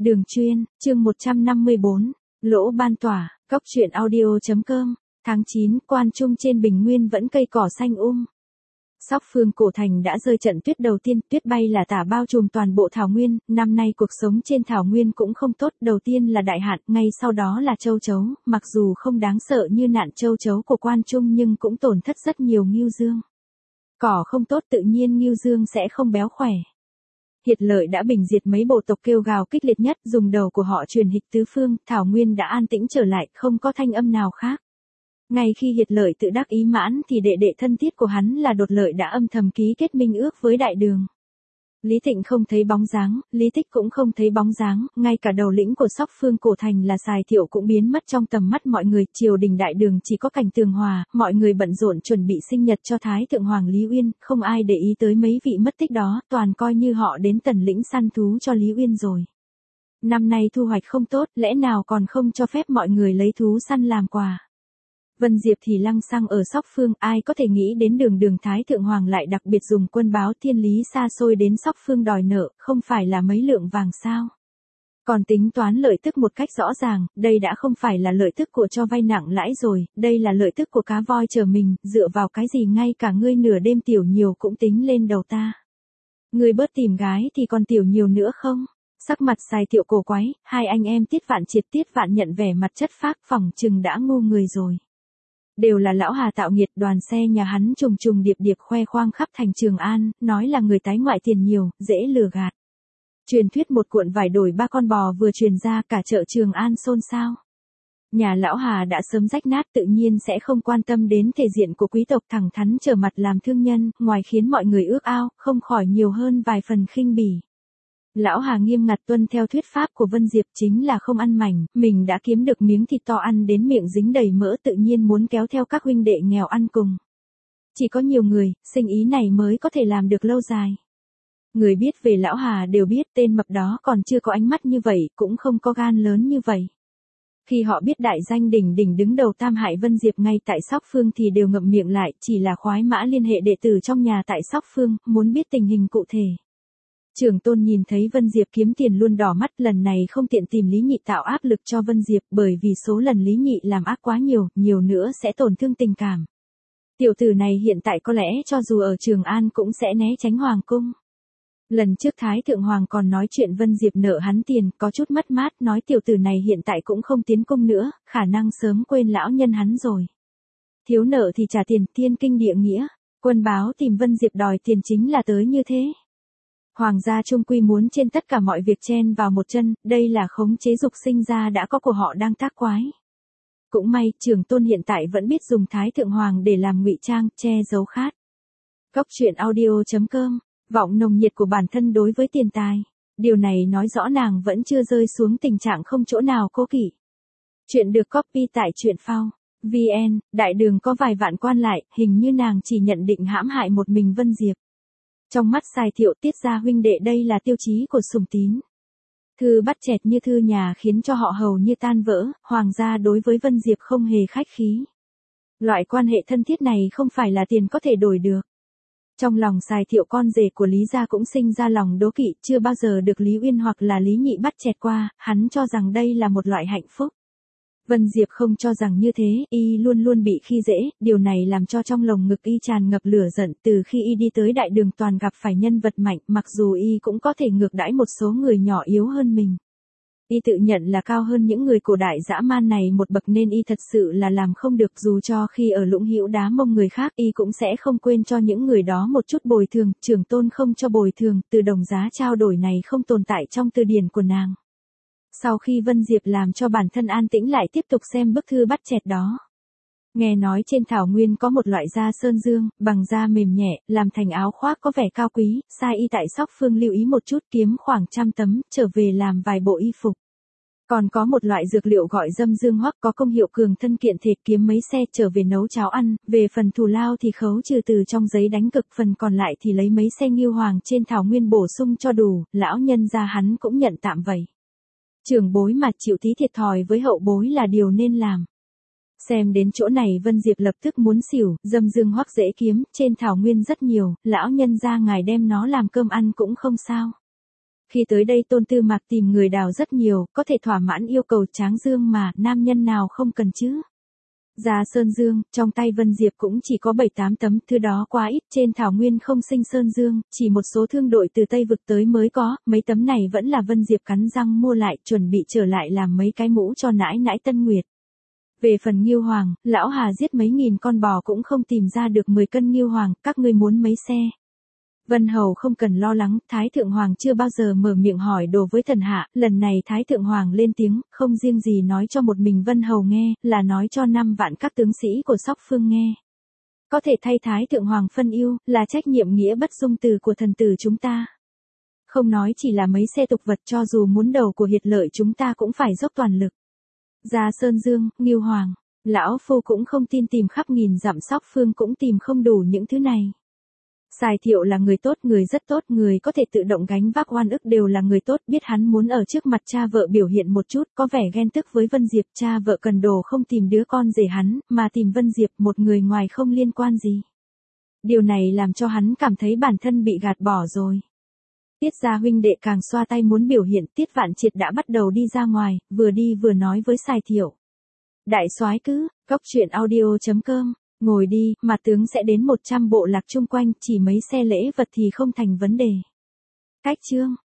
Đường chuyên, chương 154, lỗ ban tỏa, cóc truyện audio.com, tháng 9, Quan Trung trên bình nguyên vẫn cây cỏ xanh Sóc Phương Cổ Thành đã rơi trận tuyết đầu tiên, tuyết bay là tả bao trùm toàn bộ thảo nguyên, năm nay cuộc sống trên thảo nguyên cũng không tốt, đầu tiên là đại hạn, ngay sau đó là châu chấu, mặc dù không đáng sợ như nạn châu chấu của Quan Trung nhưng cũng tổn thất rất nhiều ngưu dương. Cỏ không tốt tự nhiên ngưu dương sẽ không béo khỏe. Hiệt Lợi đã bình diệt mấy bộ tộc kêu gào kích liệt nhất, dùng đầu của họ truyền hịch tứ phương, thảo nguyên đã an tĩnh trở lại, không có thanh âm nào khác. Ngay khi Hiệt Lợi tự đắc ý mãn thì đệ đệ thân thiết của hắn là Đột Lợi đã âm thầm ký kết minh ước với Đại Đường. Lý Thịnh không thấy bóng dáng, Lý Tích cũng không thấy bóng dáng, ngay cả đầu lĩnh của Sóc Phương Cổ Thành là Sài Thiệu cũng biến mất trong tầm mắt mọi người, triều đình Đại Đường chỉ có Cảnh Tường Hòa, mọi người bận rộn chuẩn bị sinh nhật cho Thái Thượng Hoàng Lý Uyên, không ai để ý tới mấy vị mất tích đó, toàn coi như họ đến Tần lĩnh săn thú cho Lý Uyên rồi. Năm nay thu hoạch không tốt, lẽ nào còn không cho phép mọi người lấy thú săn làm quà. Vân Diệp thì lăng xăng ở Sóc Phương, ai có thể nghĩ đến Đường Thái Thượng Hoàng lại đặc biệt dùng quân báo thiên lý xa xôi đến Sóc Phương đòi nợ, không phải là mấy lượng vàng sao. Còn tính toán lợi tức một cách rõ ràng, đây đã không phải là lợi tức của cho vay nặng lãi rồi, đây là lợi tức của cá voi chờ mình, dựa vào cái gì ngay cả ngươi nửa đêm tiểu nhiều cũng tính lên đầu ta. Ngươi bớt tìm gái thì còn tiểu nhiều nữa không? Sắc mặt Sài Thiệu cổ quái, hai anh em Tiết Vạn Triệt Tiết Vạn Nhận vẻ mặt chất phác phỏng chừng đã ngu người rồi. Đều là lão Hà tạo nghiệt, đoàn xe nhà hắn trùng trùng điệp điệp khoe khoang khắp thành Trường An, nói là người tái ngoại tiền nhiều, dễ lừa gạt. Truyền thuyết một cuộn vải đổi 3 con bò vừa truyền ra cả chợ Trường An xôn xao. Nhà lão Hà đã sớm rách nát tự nhiên sẽ không quan tâm đến thể diện của quý tộc thẳng thắn trở mặt làm thương nhân, ngoài khiến mọi người ước ao, không khỏi nhiều hơn vài phần khinh bỉ. Lão Hà nghiêm ngặt tuân theo thuyết pháp của Vân Diệp chính là không ăn mảnh, mình đã kiếm được miếng thịt to ăn đến miệng dính đầy mỡ tự nhiên muốn kéo theo các huynh đệ nghèo ăn cùng. Chỉ có nhiều người, sinh ý này mới có thể làm được lâu dài. Người biết về Lão Hà đều biết tên mập đó còn chưa có ánh mắt như vậy, cũng không có gan lớn như vậy. Khi họ biết đại danh đỉnh đỉnh đứng đầu tam hại Vân Diệp ngay tại Sóc Phương thì đều ngậm miệng lại, chỉ là khoái mã liên hệ đệ tử trong nhà tại Sóc Phương, muốn biết tình hình cụ thể. Trưởng tôn nhìn thấy Vân Diệp kiếm tiền luôn đỏ mắt, lần này không tiện tìm Lý Nhị tạo áp lực cho Vân Diệp bởi vì số lần Lý Nhị làm ác quá nhiều nữa sẽ tổn thương tình cảm. Tiểu tử này hiện tại có lẽ cho dù ở Trường An cũng sẽ né tránh Hoàng cung. Lần trước Thái Thượng Hoàng còn nói chuyện Vân Diệp nợ hắn tiền, có chút mất mát, nói tiểu tử này hiện tại cũng không tiến cung nữa, khả năng sớm quên lão nhân hắn rồi. Thiếu nợ thì trả tiền, thiên kinh địa nghĩa, quân báo tìm Vân Diệp đòi tiền chính là tới như thế. Hoàng gia trung quy muốn trên tất cả mọi việc chen vào một chân, đây là khống chế dục sinh ra đã có của họ đang tác quái. Cũng may, Trưởng tôn hiện tại vẫn biết dùng Thái Thượng Hoàng để làm ngụy trang, che giấu khát. Cóc truyện audio.com, vọng nồng nhiệt của bản thân đối với tiền tài. Điều này nói rõ nàng vẫn chưa rơi xuống tình trạng không chỗ nào cố kỵ. Chuyện được copy tại truyện phao. VN, Đại Đường có vài vạn quan lại, hình như nàng chỉ nhận định hãm hại một mình Vân Diệp. Trong mắt Sài Thiệu Tiết gia huynh đệ đây là tiêu chí của sùng tín. Thư bắt chẹt như thư nhà khiến cho họ hầu như tan vỡ, hoàng gia đối với Vân Diệp không hề khách khí. Loại quan hệ thân thiết này không phải là tiền có thể đổi được. Trong lòng Sài Thiệu con rể của Lý gia cũng sinh ra lòng đố kỵ, chưa bao giờ được Lý Uyên hoặc là Lý Nhị bắt chẹt qua, hắn cho rằng đây là một loại hạnh phúc. Vân Diệp không cho rằng như thế, y luôn luôn bị khi dễ, điều này làm cho trong lồng ngực y tràn ngập lửa giận, từ khi y đi tới Đại Đường toàn gặp phải nhân vật mạnh, mặc dù y cũng có thể ngược đãi một số người nhỏ yếu hơn mình. Y tự nhận là cao hơn những người cổ đại dã man này một bậc nên y thật sự là làm không được, dù cho khi ở Lũng Hữu đá mông người khác y cũng sẽ không quên cho những người đó một chút bồi thường, Trưởng tôn không cho bồi thường, từ đồng giá trao đổi này không tồn tại trong từ điển của nàng. Sau khi Vân Diệp làm cho bản thân an tĩnh lại tiếp tục xem bức thư bắt chẹt đó. Nghe nói trên thảo nguyên có một loại da sơn dương, bằng da mềm nhẹ, làm thành áo khoác có vẻ cao quý, sai y tại Sóc Phương lưu ý một chút kiếm khoảng 100 tấm, trở về làm vài bộ y phục. Còn có một loại dược liệu gọi dâm dương hoắc có công hiệu cường thân kiện thể, kiếm mấy xe trở về nấu cháo ăn, về phần thù lao thì khấu trừ từ trong giấy đánh cực, phần còn lại thì lấy mấy xe ngưu hoàng trên thảo nguyên bổ sung cho đủ, lão nhân gia hắn cũng nhận tạm vậy. Trưởng bối mà chịu tí thiệt thòi với hậu bối là điều nên làm. Xem đến chỗ này Vân Diệp lập tức muốn xỉu, dâm dương hoắc dễ kiếm, trên thảo nguyên rất nhiều, lão nhân gia ngài đem nó làm cơm ăn cũng không sao. Khi tới đây Tôn Tư Mạc tìm người đào rất nhiều, có thể thỏa mãn yêu cầu Tráng Dương mà, nam nhân nào không cần chứ. Ra Sơn Dương, trong tay Vân Diệp cũng chỉ có 7-8 tấm, thứ đó quá ít, trên thảo nguyên không sinh Sơn Dương, chỉ một số thương đội từ Tây Vực tới mới có, mấy tấm này vẫn là Vân Diệp cắn răng mua lại, chuẩn bị trở lại làm mấy cái mũ cho nãi nãi Tân Nguyệt. Về phần Ngưu Hoàng, lão Hà giết mấy nghìn con bò cũng không tìm ra được 10 cân Ngưu Hoàng, các ngươi muốn mấy xe. Vân Hầu không cần lo lắng, Thái Thượng Hoàng chưa bao giờ mở miệng hỏi đồ với thần hạ, lần này Thái Thượng Hoàng lên tiếng, không riêng gì nói cho một mình Vân Hầu nghe, là nói cho 5 vạn các tướng sĩ của Sóc Phương nghe. Có thể thay Thái Thượng Hoàng phân ưu, là trách nhiệm nghĩa bất dung từ của thần tử chúng ta. Không nói chỉ là mấy xe tục vật, cho dù muốn đầu của Hiệt Lợi chúng ta cũng phải dốc toàn lực. Ra Sơn Dương, Ngưu Hoàng, lão phu cũng không tin tìm khắp nghìn dặm Sóc Phương cũng tìm không đủ những thứ này. Sài Thiệu là người tốt, người rất tốt, người có thể tự động gánh vác oan ức, đều là người tốt, biết hắn muốn ở trước mặt cha vợ biểu hiện một chút, có vẻ ghen tức với Vân Diệp, cha vợ cần đồ không tìm đứa con rể hắn, mà tìm Vân Diệp, một người ngoài không liên quan gì. Điều này làm cho hắn cảm thấy bản thân bị gạt bỏ rồi. Tiết gia huynh đệ càng xoa tay muốn biểu hiện, Tiết Vạn Triệt đã bắt đầu đi ra ngoài, vừa đi vừa nói với Sài Thiệu. Đại soái cứ, cóc truyện audio.com. Ngồi đi, mà tướng sẽ đến 100 bộ lạc chung quanh, chỉ mấy xe lễ vật thì không thành vấn đề. Cách chương